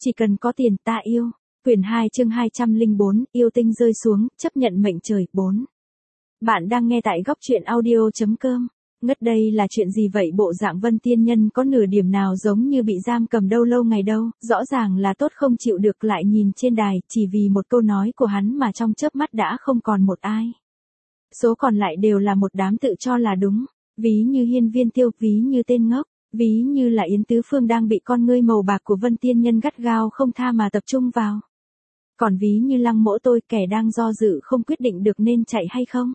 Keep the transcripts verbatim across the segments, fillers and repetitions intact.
Chỉ cần có tiền ta yêu. Quyển hai chương hai trăm lẻ bốn, yêu tinh rơi xuống, chấp nhận mệnh trời, bốn. Bạn đang nghe tại góc truyện audio chấm com. Ngất đây là chuyện gì vậy? Bộ dạng Vân Tiên Nhân có nửa điểm nào giống như bị giam cầm đâu lâu ngày đâu, rõ ràng là tốt không chịu được lại nhìn trên đài, chỉ vì một câu nói của hắn mà trong chớp mắt đã không còn một ai. Số còn lại đều là một đám tự cho là đúng, ví như Hiên Viên Tiêu, ví như tên ngốc. Ví như là Yến Tứ Phương đang bị con ngươi màu bạc của Vân Tiên Nhân gắt gao không tha mà tập trung vào. Còn ví như Lăng Mỗ tôi, kẻ đang do dự không quyết định được nên chạy hay không.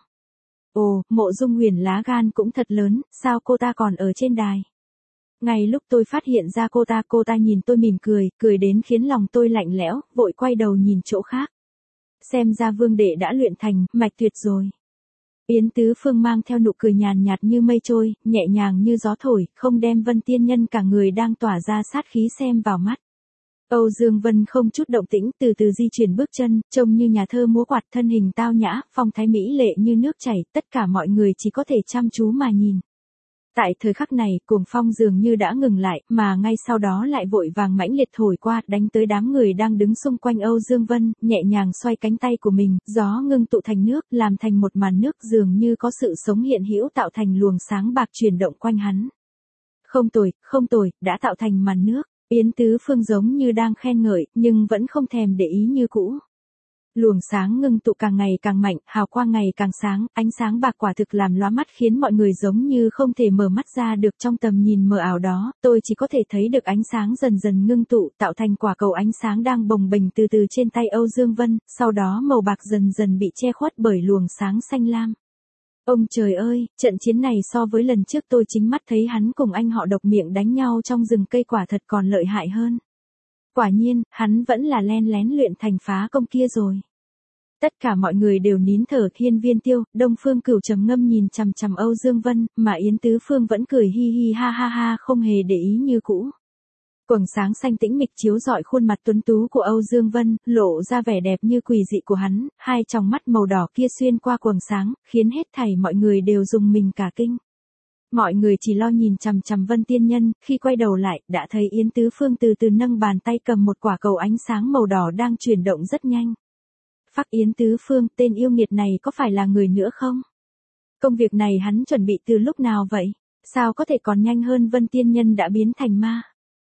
Ồ, Mộ Dung Huyền lá gan cũng thật lớn, sao cô ta còn ở trên đài. Ngay lúc tôi phát hiện ra cô ta, cô ta nhìn tôi mỉm cười, cười đến khiến lòng tôi lạnh lẽo, vội quay đầu nhìn chỗ khác. Xem ra Vương Đệ đã luyện thành mạch tuyệt rồi. Yến Tứ Phương mang theo nụ cười nhàn nhạt như mây trôi, nhẹ nhàng như gió thổi, không đem Vân Tiên Nhân cả người đang tỏa ra sát khí xem vào mắt. Âu Dương Vân không chút động tĩnh, từ từ di chuyển bước chân, trông như nhà thơ múa quạt, thân hình tao nhã, phong thái mỹ lệ như nước chảy, tất cả mọi người chỉ có thể chăm chú mà nhìn. Tại thời khắc này, cuồng phong dường như đã ngừng lại, mà ngay sau đó lại vội vàng mãnh liệt thổi qua, đánh tới đám người đang đứng xung quanh Âu Dương Vân, nhẹ nhàng xoay cánh tay của mình, gió ngưng tụ thành nước, làm thành một màn nước dường như có sự sống hiện hữu tạo thành luồng sáng bạc chuyển động quanh hắn. Không tồi, không tồi, đã tạo thành màn nước. Yến Tứ Phương giống như đang khen ngợi, nhưng vẫn không thèm để ý như cũ. Luồng sáng ngưng tụ càng ngày càng mạnh, hào quang ngày càng sáng, ánh sáng bạc quả thực làm lóa mắt khiến mọi người giống như không thể mở mắt ra được trong tầm nhìn mờ ảo đó, tôi chỉ có thể thấy được ánh sáng dần dần ngưng tụ, tạo thành quả cầu ánh sáng đang bồng bềnh từ từ trên tay Âu Dương Vân, sau đó màu bạc dần dần bị che khuất bởi luồng sáng xanh lam. Ông trời ơi, trận chiến này so với lần trước tôi chính mắt thấy hắn cùng anh họ độc miệng đánh nhau trong rừng cây quả thật còn lợi hại hơn. Quả nhiên, hắn vẫn là len lén luyện thành phá công kia rồi. Tất cả mọi người đều nín thở, Hiên Viên Tiêu, Đông Phương Cửu trầm ngâm nhìn chằm chằm Âu Dương Vân, mà Yến Tứ Phương vẫn cười hi hi ha ha ha không hề để ý như cũ. Quầng sáng xanh tĩnh mịch chiếu rọi khuôn mặt tuấn tú của Âu Dương Vân, lộ ra vẻ đẹp như quỷ dị của hắn, hai tròng mắt màu đỏ kia xuyên qua quầng sáng, khiến hết thảy mọi người đều rùng mình cả kinh. Mọi người chỉ lo nhìn chằm chằm Vân Tiên Nhân, khi quay đầu lại, đã thấy Yến Tứ Phương từ từ nâng bàn tay cầm một quả cầu ánh sáng màu đỏ đang chuyển động rất nhanh. Phác Yến Tứ Phương, tên yêu nghiệt này có phải là người nữa không? Công việc này hắn chuẩn bị từ lúc nào vậy? Sao có thể còn nhanh hơn Vân Tiên Nhân đã biến thành ma?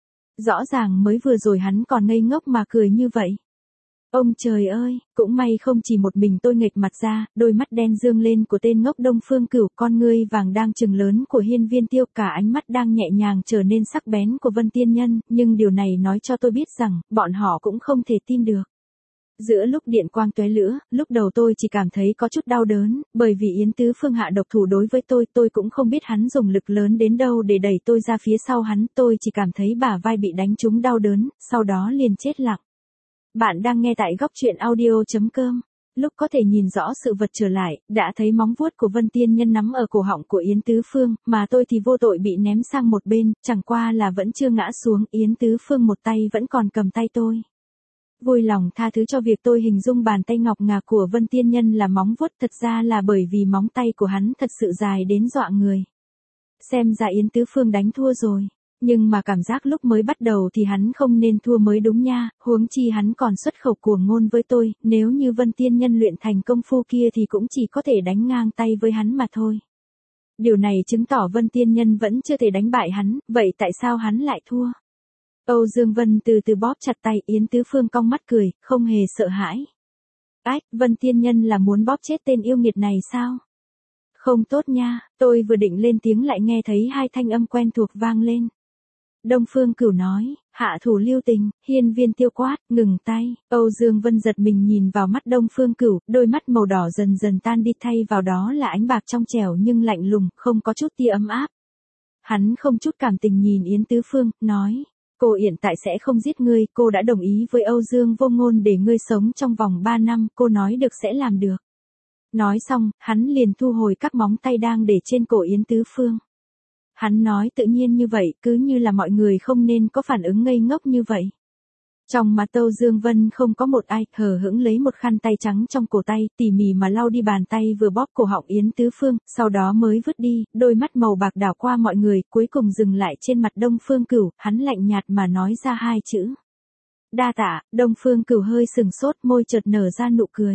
Rõ ràng mới vừa rồi hắn còn ngây ngốc mà cười như vậy. Ông trời ơi, cũng may không chỉ một mình tôi nghệch mặt ra, đôi mắt đen dương lên của tên ngốc Đông Phương Cửu, con ngươi vàng đang trừng lớn của Hiên Viên Tiêu, cả ánh mắt đang nhẹ nhàng trở nên sắc bén của Vân Tiên Nhân, nhưng điều này nói cho tôi biết rằng, bọn họ cũng không thể tin được. Giữa lúc điện quang tóe lửa, lúc đầu tôi chỉ cảm thấy có chút đau đớn, bởi vì Yến Tứ Phương hạ độc thủ đối với tôi, tôi cũng không biết hắn dùng lực lớn đến đâu để đẩy tôi ra phía sau hắn, tôi chỉ cảm thấy bả vai bị đánh trúng đau đớn, sau đó liền chết lặng. Bạn đang nghe tại góc truyện audio chấm com. Lúc có thể nhìn rõ sự vật trở lại, đã thấy móng vuốt của Vân Tiên Nhân nắm ở cổ họng của Yến Tứ Phương, mà tôi thì vô tội bị ném sang một bên, chẳng qua là vẫn chưa ngã xuống, Yến Tứ Phương một tay vẫn còn cầm tay tôi. Vui lòng tha thứ cho việc tôi hình dung bàn tay ngọc ngà của Vân Tiên Nhân là móng vuốt, thật ra là bởi vì móng tay của hắn thật sự dài đến dọa người. Xem ra Yến Tứ Phương đánh thua rồi, nhưng mà cảm giác lúc mới bắt đầu thì hắn không nên thua mới đúng nha, huống chi hắn còn xuất khẩu cuồng ngôn với tôi, nếu như Vân Tiên Nhân luyện thành công phu kia thì cũng chỉ có thể đánh ngang tay với hắn mà thôi. Điều này chứng tỏ Vân Tiên Nhân vẫn chưa thể đánh bại hắn, vậy tại sao hắn lại thua? Âu Dương Vân từ từ bóp chặt tay, Yến Tứ Phương cong mắt cười, không hề sợ hãi. Ách, Vân Tiên Nhân là muốn bóp chết tên yêu nghiệt này sao? Không tốt nha, tôi vừa định lên tiếng lại nghe thấy hai thanh âm quen thuộc vang lên. Đông Phương Cửu nói, hạ thủ lưu tình, Hiên Viên Tiêu quát, ngừng tay. Âu Dương Vân giật mình nhìn vào mắt Đông Phương Cửu, đôi mắt màu đỏ dần dần tan đi, thay vào đó là ánh bạc trong trẻo nhưng lạnh lùng, không có chút tia ấm áp. Hắn không chút cảm tình nhìn Yến Tứ Phương, nói. Cô hiện tại sẽ không giết ngươi, cô đã đồng ý với Âu Dương Vô Ngôn để ngươi sống trong vòng ba năm, cô nói được sẽ làm được. Nói xong, hắn liền thu hồi các móng tay đang để trên cổ Yến Tứ Phương. Hắn nói tự nhiên như vậy, cứ như là mọi người không nên có phản ứng ngây ngốc như vậy. Trong mặt Âu Dương Vân không có một ai, hờ hững lấy một khăn tay trắng trong cổ tay, tỉ mỉ mà lau đi bàn tay vừa bóp cổ họng Yến Tứ Phương, sau đó mới vứt đi, đôi mắt màu bạc đảo qua mọi người, cuối cùng dừng lại trên mặt Đông Phương Cửu, hắn lạnh nhạt mà nói ra hai chữ. Đa tạ, Đông Phương Cửu hơi sừng sốt, môi chợt nở ra nụ cười.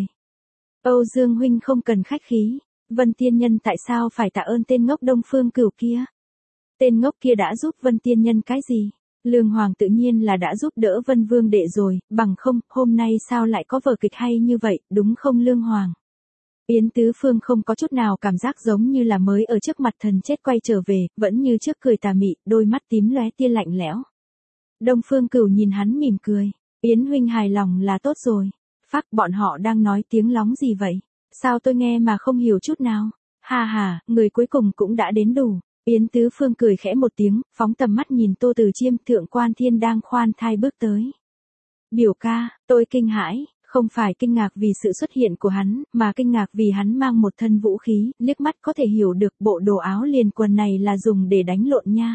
Âu Dương huynh không cần khách khí, Vân Tiên Nhân tại sao phải tạ ơn tên ngốc Đông Phương Cửu kia? Tên ngốc kia đã giúp Vân Tiên Nhân cái gì? Lương Hoàng tự nhiên là đã giúp đỡ Vân Vương đệ rồi, bằng không, hôm nay sao lại có vở kịch hay như vậy, đúng không Lương Hoàng? Yến Tứ Phương không có chút nào cảm giác giống như là mới ở trước mặt thần chết quay trở về, vẫn như trước cười tà mị, đôi mắt tím lóe tia lạnh lẽo. Đông Phương Cửu nhìn hắn mỉm cười, Yến huynh hài lòng là tốt rồi. Phác, bọn họ đang nói tiếng lóng gì vậy? Sao tôi nghe mà không hiểu chút nào? Ha ha, người cuối cùng cũng đã đến đủ. Yến Tứ Phương cười khẽ một tiếng, phóng tầm mắt nhìn Tô Từ Chiêm, Thượng Quan Thiên đang khoan thai bước tới. Biểu ca, tôi kinh hãi, không phải kinh ngạc vì sự xuất hiện của hắn, mà kinh ngạc vì hắn mang một thân vũ khí, liếc mắt có thể hiểu được bộ đồ áo liền quần này là dùng để đánh lộn nha.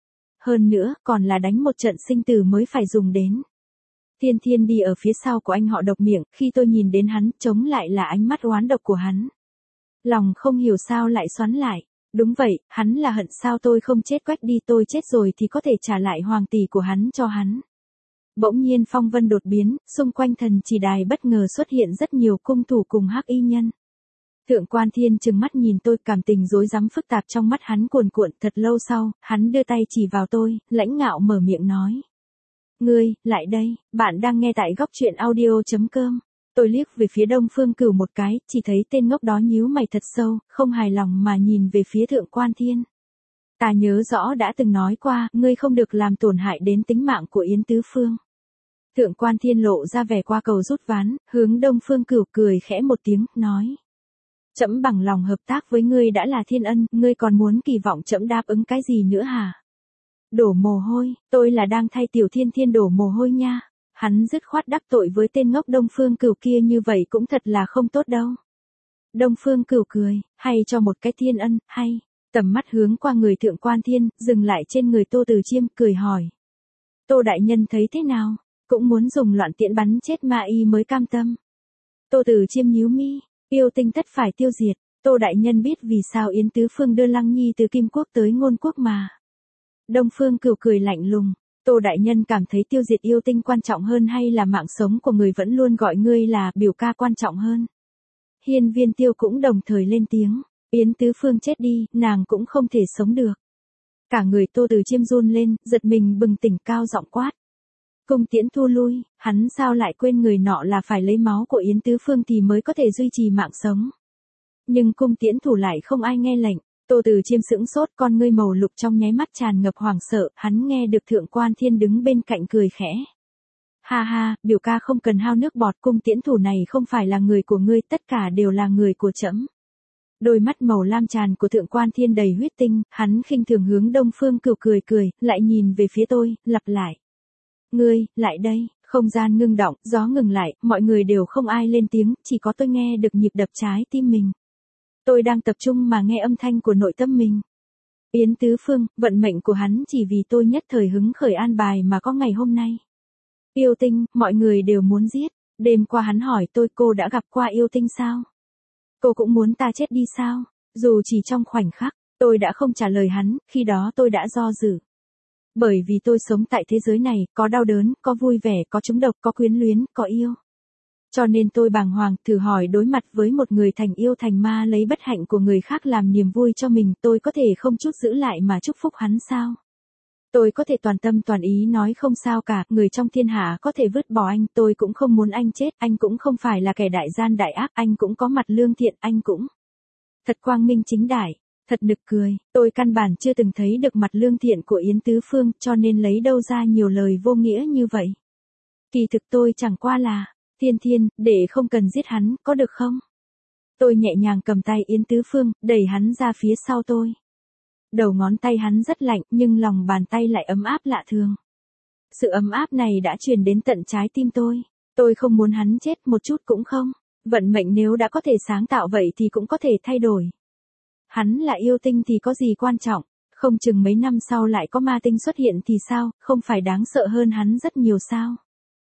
Hơn nữa, còn là đánh một trận sinh tử mới phải dùng đến. Thiên Thiên đi ở phía sau của anh họ Độc Miệng, khi tôi nhìn đến hắn, chống lại là ánh mắt oán độc của hắn. Lòng không hiểu sao lại xoắn lại. Đúng vậy, hắn là hận sao tôi không chết, quách đi, tôi chết rồi thì có thể trả lại hoàng tỷ của hắn cho hắn. Bỗng nhiên phong vân đột biến, xung quanh thần chỉ đài bất ngờ xuất hiện rất nhiều cung thủ cùng hắc y nhân. Thượng Quan Thiên trừng mắt nhìn tôi, cảm tình rối rắm phức tạp trong mắt hắn cuồn cuộn, thật lâu sau, hắn đưa tay chỉ vào tôi, lãnh ngạo mở miệng nói. Ngươi, lại đây, bạn đang nghe tại góc truyện audio chấm com. Tôi liếc về phía Đông Phương Cửu một cái, chỉ thấy tên ngốc đó nhíu mày thật sâu, không hài lòng mà nhìn về phía Thượng Quan Thiên. Ta nhớ rõ đã từng nói qua, ngươi không được làm tổn hại đến tính mạng của Yến Tứ Phương. Thượng Quan Thiên lộ ra vẻ qua cầu rút ván, hướng Đông Phương Cửu cười khẽ một tiếng, nói. Trẫm bằng lòng hợp tác với ngươi đã là thiên ân, ngươi còn muốn kỳ vọng trẫm đáp ứng cái gì nữa hả? Đổ mồ hôi, tôi là đang thay Tiểu Thiên Thiên đổ mồ hôi nha. Hắn dứt khoát đắc tội với tên ngốc Đông Phương Cửu kia như vậy cũng thật là không tốt đâu. Đông Phương Cửu cười, hay cho một cái thiên ân, hay. Tầm mắt hướng qua người Thượng Quan Thiên, dừng lại trên người Tô Từ Chiêm, cười hỏi. Tô đại nhân thấy thế nào? Cũng muốn dùng loạn tiễn bắn chết ma y mới cam tâm. Tô Từ Chiêm nhíu mi, yêu tinh tất phải tiêu diệt. Tô đại nhân biết vì sao Yến Tứ Phương đưa Lăng Nhi từ Kim Quốc tới Ngôn Quốc mà. Đông Phương Cửu cười lạnh lùng. Tô đại nhân cảm thấy tiêu diệt yêu tinh quan trọng hơn hay là mạng sống của người vẫn luôn gọi ngươi là biểu ca quan trọng hơn? Hiên Viên Tiêu cũng đồng thời lên tiếng. Yến Tứ Phương chết đi, nàng cũng không thể sống được. Cả người Tô Từ Chiêm run lên, giật mình bừng tỉnh, cao giọng quát. Cung tiễn thu lui, hắn sao lại quên người nọ là phải lấy máu của Yến Tứ Phương thì mới có thể duy trì mạng sống. Nhưng cung tiễn thủ lại không ai nghe lệnh. Tô Từ Chiêm sững sốt, con ngươi màu lục trong nháy mắt tràn ngập hoảng sợ, hắn nghe được Thượng Quan Thiên đứng bên cạnh cười khẽ. Ha ha, biểu ca không cần hao nước bọt, cung tiễn thủ này không phải là người của ngươi, tất cả đều là người của trẫm. Đôi mắt màu lam tràn của Thượng Quan Thiên đầy huyết tinh, hắn khinh thường hướng Đông Phương Cửu cười cười, lại nhìn về phía tôi, lặp lại. Ngươi, lại đây, không gian ngưng động, gió ngừng lại, mọi người đều không ai lên tiếng, chỉ có tôi nghe được nhịp đập trái tim mình. Tôi đang tập trung mà nghe âm thanh của nội tâm mình. Yến Tứ Phương, vận mệnh của hắn chỉ vì tôi nhất thời hứng khởi an bài mà có ngày hôm nay. Yêu tinh, mọi người đều muốn giết. Đêm qua hắn hỏi tôi, cô đã gặp qua yêu tinh sao? Cô cũng muốn ta chết đi sao? Dù chỉ trong khoảnh khắc, tôi đã không trả lời hắn, khi đó tôi đã do dự. Bởi vì tôi sống tại thế giới này, có đau đớn, có vui vẻ, có trúng độc, có quyến luyến, có yêu. Cho nên tôi bàng hoàng, thử hỏi đối mặt với một người thành yêu thành ma lấy bất hạnh của người khác làm niềm vui cho mình, tôi có thể không chút giữ lại mà chúc phúc hắn sao? Tôi có thể toàn tâm toàn ý nói không sao cả, người trong thiên hạ có thể vứt bỏ anh, tôi cũng không muốn anh chết, anh cũng không phải là kẻ đại gian đại ác, anh cũng có mặt lương thiện, anh cũng thật quang minh chính đại. Thật nực cười, tôi căn bản chưa từng thấy được mặt lương thiện của Yến Tứ Phương, cho nên lấy đâu ra nhiều lời vô nghĩa như vậy. Kỳ thực tôi chẳng qua là, Thiên Thiên, để không cần giết hắn, có được không? Tôi nhẹ nhàng cầm tay Yến Tứ Phương, đẩy hắn ra phía sau tôi. Đầu ngón tay hắn rất lạnh, nhưng lòng bàn tay lại ấm áp lạ thường. Sự ấm áp này đã truyền đến tận trái tim tôi. Tôi không muốn hắn chết một chút cũng không. Vận mệnh nếu đã có thể sáng tạo vậy thì cũng có thể thay đổi. Hắn là yêu tinh thì có gì quan trọng, không chừng mấy năm sau lại có ma tinh xuất hiện thì sao, không phải đáng sợ hơn hắn rất nhiều sao.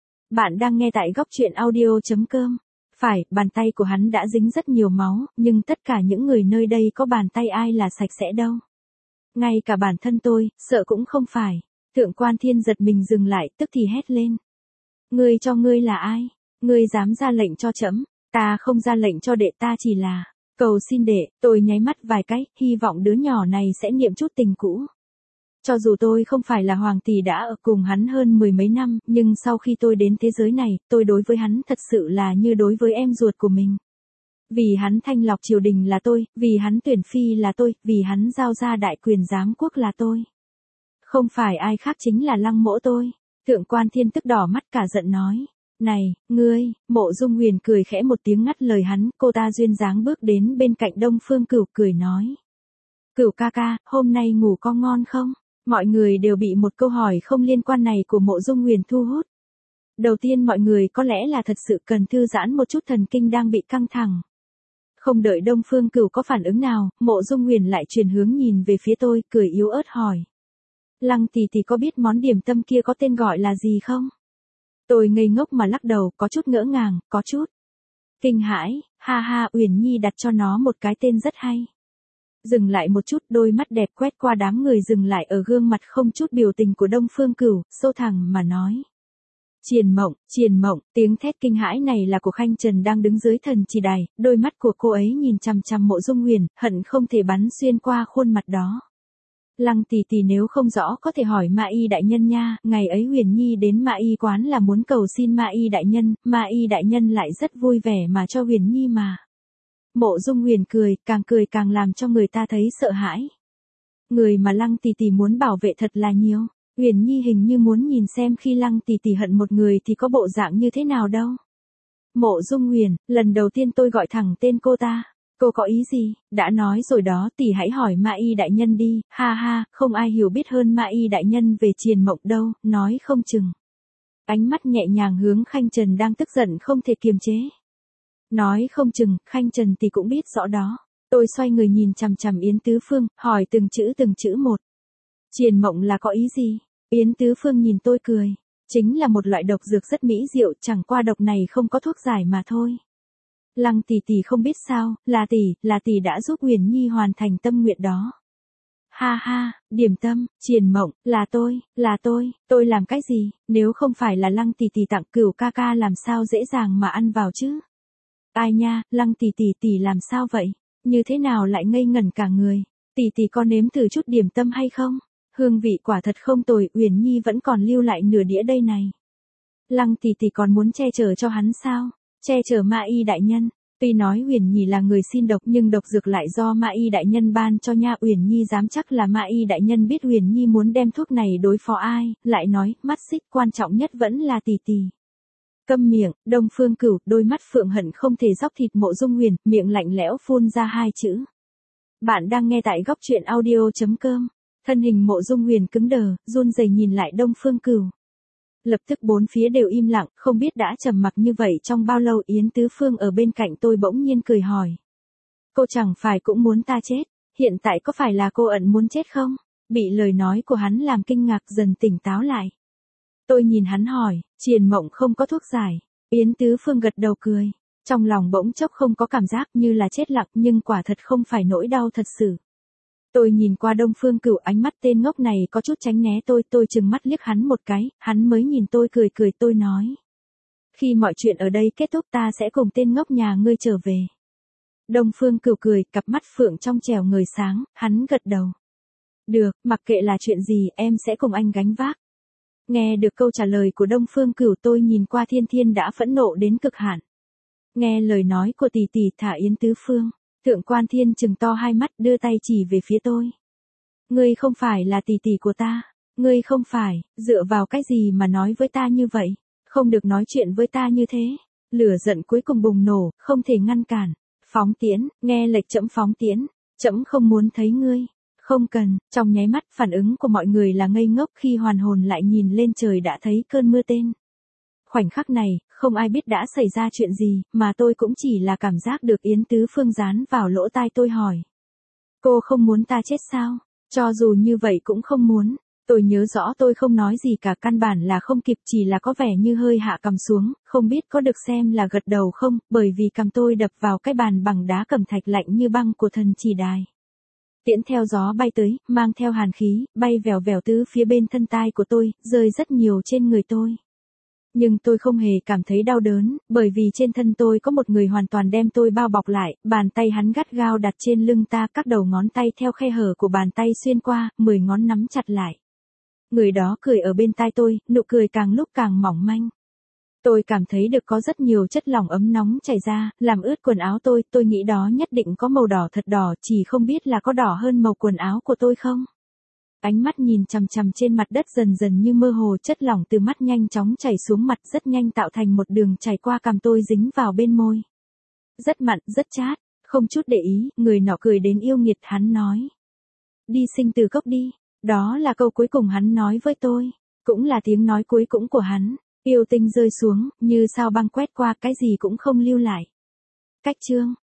Bạn đang nghe tại góc truyện audio chấm com. Phải, bàn tay của hắn đã dính rất nhiều máu, nhưng tất cả những người nơi đây có bàn tay ai là sạch sẽ đâu. Ngay cả bản thân tôi, sợ cũng không phải. Thượng Quan Thiên giật mình dừng lại, tức thì hét lên. Ngươi cho ngươi là ai? Ngươi dám ra lệnh cho trẫm? Ta không ra lệnh cho đệ, ta chỉ là cầu xin đệ. Tôi nháy mắt vài cái, hy vọng đứa nhỏ này sẽ niệm chút tình cũ. Cho dù tôi không phải là hoàng tỷ đã ở cùng hắn hơn mười mấy năm, nhưng sau khi tôi đến thế giới này, tôi đối với hắn thật sự là như đối với em ruột của mình. Vì hắn thanh lọc triều đình là tôi, vì hắn tuyển phi là tôi, vì hắn giao ra đại quyền giám quốc là tôi. Không phải ai khác chính là Lăng Mỗ tôi. Thượng quan Thiên tức đỏ mắt cả giận nói. Này, ngươi, Mộ Dung Huyền cười khẽ một tiếng ngắt lời hắn, cô ta duyên dáng bước đến bên cạnh Đông Phương Cửu cười nói. Cửu ca ca, hôm nay ngủ có ngon không? Mọi người đều bị một câu hỏi không liên quan này của Mộ Dung Huyền thu hút. Đầu tiên mọi người có lẽ là thật sự cần thư giãn một chút, thần kinh đang bị căng thẳng. Không đợi Đông Phương Cửu có phản ứng nào, Mộ Dung Huyền lại chuyển hướng nhìn về phía tôi, cười yếu ớt hỏi. Lăng tỷ tỷ có biết món điểm tâm kia có tên gọi là gì không? Tôi ngây ngốc mà lắc đầu, có chút ngỡ ngàng, có chút kinh hãi, ha ha, Uyển Nhi đặt cho nó một cái tên rất hay. Dừng lại một chút, đôi mắt đẹp quét qua đám người dừng lại ở gương mặt không chút biểu tình của Đông Phương Cửu, sâu thẳng mà nói. Triền Mộng, Triền Mộng, tiếng thét kinh hãi này là của Khanh Trần đang đứng dưới thần chỉ đài, đôi mắt của cô ấy nhìn chằm chằm Mộ Dung Huyền, hận không thể bắn xuyên qua khuôn mặt đó. Lăng tỷ tỷ nếu không rõ có thể hỏi Ma Y đại nhân nha, ngày ấy Huyền Nhi đến Ma Y quán là muốn cầu xin Ma Y đại nhân, Ma Y đại nhân lại rất vui vẻ mà cho Huyền Nhi mà. Mộ Dung Huyền cười, càng cười càng làm cho người ta thấy sợ hãi. Người mà Lăng tỷ tỷ muốn bảo vệ thật là nhiều. Huyền Nhi hình như muốn nhìn xem khi Lăng tỷ tỷ hận một người thì có bộ dạng như thế nào đâu. Mộ Dung Huyền, lần đầu tiên tôi gọi thẳng tên cô ta. Cô có ý gì? Đã nói rồi đó, tỷ hãy hỏi Ma Y đại nhân đi, ha ha, không ai hiểu biết hơn Ma Y đại nhân về Triền Mộng đâu, nói không chừng. Ánh mắt nhẹ nhàng hướng Khanh Trần đang tức giận không thể kiềm chế. Nói không chừng, Khanh Trần thì cũng biết rõ đó. Tôi xoay người nhìn chằm chằm Yến Tứ Phương, hỏi từng chữ từng chữ một. Triền Mộng là có ý gì? Yến Tứ Phương nhìn tôi cười. Chính là một loại độc dược rất mỹ diệu, chẳng qua độc này không có thuốc giải mà thôi. Lăng tỷ tỷ không biết sao, là tỷ, là tỷ đã giúp Huyền Nhi hoàn thành tâm nguyện đó. Ha ha, điểm tâm, Triền Mộng, là tôi, là tôi, tôi làm cái gì, nếu không phải là Lăng tỷ tỷ tặng, Cửu ca ca làm sao dễ dàng mà ăn vào chứ? Ai nha, Lăng tỷ tỷ tỷ làm sao vậy? Như thế nào lại ngây ngẩn cả người? Tỷ tỷ có nếm thử chút điểm tâm hay không? Hương vị quả thật không tồi, Huyền Nhi vẫn còn lưu lại nửa đĩa đây này. Lăng tỷ tỷ còn muốn che chở cho hắn sao? Che chở Ma Y đại nhân. Tuy nói Huyền Nhi là người xin độc nhưng độc dược lại do Ma Y đại nhân ban cho nha. Huyền Nhi dám chắc là Ma Y đại nhân biết Huyền Nhi muốn đem thuốc này đối phó ai, lại nói, mắt xích quan trọng nhất vẫn là tỷ tỷ. Câm miệng, Đông Phương Cửu, đôi mắt phượng hận không thể dóc thịt Mộ Dung Huyền, miệng lạnh lẽo phun ra hai chữ. Bạn đang nghe tại góc truyện audio chấm com. Thân hình Mộ Dung Huyền cứng đờ, run rẩy nhìn lại Đông Phương Cửu. Lập tức bốn phía đều im lặng, không biết đã trầm mặc như vậy trong bao lâu. Yến Tứ Phương ở bên cạnh tôi bỗng nhiên cười hỏi. Cô chẳng phải cũng muốn ta chết, hiện tại có phải là cô ẩn muốn chết không? Bị lời nói của hắn làm kinh ngạc dần tỉnh táo lại. Tôi nhìn hắn hỏi, Triền Mộng không có thuốc giải. Yến Tứ Phương gật đầu cười. Trong lòng bỗng chốc không có cảm giác như là chết lặng nhưng quả thật không phải nỗi đau thật sự. Tôi nhìn qua Đông Phương Cửu, ánh mắt tên ngốc này có chút tránh né tôi, tôi trừng mắt liếc hắn một cái, hắn mới nhìn tôi cười cười. Tôi nói. Khi mọi chuyện ở đây kết thúc ta sẽ cùng tên ngốc nhà ngươi trở về. Đông Phương Cửu cười, cặp mắt phượng trong trẻo ngời sáng, hắn gật đầu. Được, mặc kệ là chuyện gì em sẽ cùng anh gánh vác. Nghe được câu trả lời của Đông Phương Cửu tôi nhìn qua Thiên Thiên đã phẫn nộ đến cực hạn. Nghe lời nói của tỷ tỷ thả Yến Tứ Phương. Thượng quan Thiên trừng to hai mắt đưa tay chỉ về phía tôi. Ngươi không phải là tỷ tỷ của ta. Ngươi không phải, dựa vào cái gì mà nói với ta như vậy? Không được nói chuyện với ta như thế. Lửa giận cuối cùng bùng nổ, không thể ngăn cản. Phóng tiễn, nghe lệnh trẫm phóng tiễn. Trẫm không muốn thấy ngươi. Không cần, trong nháy mắt phản ứng của mọi người là ngây ngốc khi hoàn hồn lại nhìn lên trời đã thấy cơn mưa tên. Khoảnh khắc này, không ai biết đã xảy ra chuyện gì, mà tôi cũng chỉ là cảm giác được Yến Tứ Phương dán vào lỗ tai tôi hỏi. Cô không muốn ta chết sao? Cho dù như vậy cũng không muốn. Tôi nhớ rõ tôi không nói gì cả, căn bản là không kịp, chỉ là có vẻ như hơi hạ cằm xuống, không biết có được xem là gật đầu không, bởi vì cằm tôi đập vào cái bàn bằng đá cẩm thạch lạnh như băng của thần chỉ đài. Tiễn theo gió bay tới, mang theo hàn khí, bay vèo vèo tứ phía bên thân tai của tôi, rơi rất nhiều trên người tôi. Nhưng tôi không hề cảm thấy đau đớn, bởi vì trên thân tôi có một người hoàn toàn đem tôi bao bọc lại, bàn tay hắn gắt gao đặt trên lưng ta, các đầu ngón tay theo khe hở của bàn tay xuyên qua, mười ngón nắm chặt lại. Người đó cười ở bên tai tôi, nụ cười càng lúc càng mỏng manh. Tôi cảm thấy được có rất nhiều chất lỏng ấm nóng chảy ra, làm ướt quần áo tôi, tôi nghĩ đó nhất định có màu đỏ thật đỏ, chỉ không biết là có đỏ hơn màu quần áo của tôi không. Ánh mắt nhìn chằm chằm trên mặt đất dần dần như mơ hồ, chất lỏng từ mắt nhanh chóng chảy xuống mặt, rất nhanh tạo thành một đường chảy qua cằm tôi dính vào bên môi. Rất mặn, rất chát, không chút để ý, người nọ cười đến yêu nghiệt, hắn nói. Đi sinh từ gốc đi, đó là câu cuối cùng hắn nói với tôi, cũng là tiếng nói cuối cùng của hắn. Yêu tinh rơi xuống, như sao băng quét qua, cái gì cũng không lưu lại. Cách chương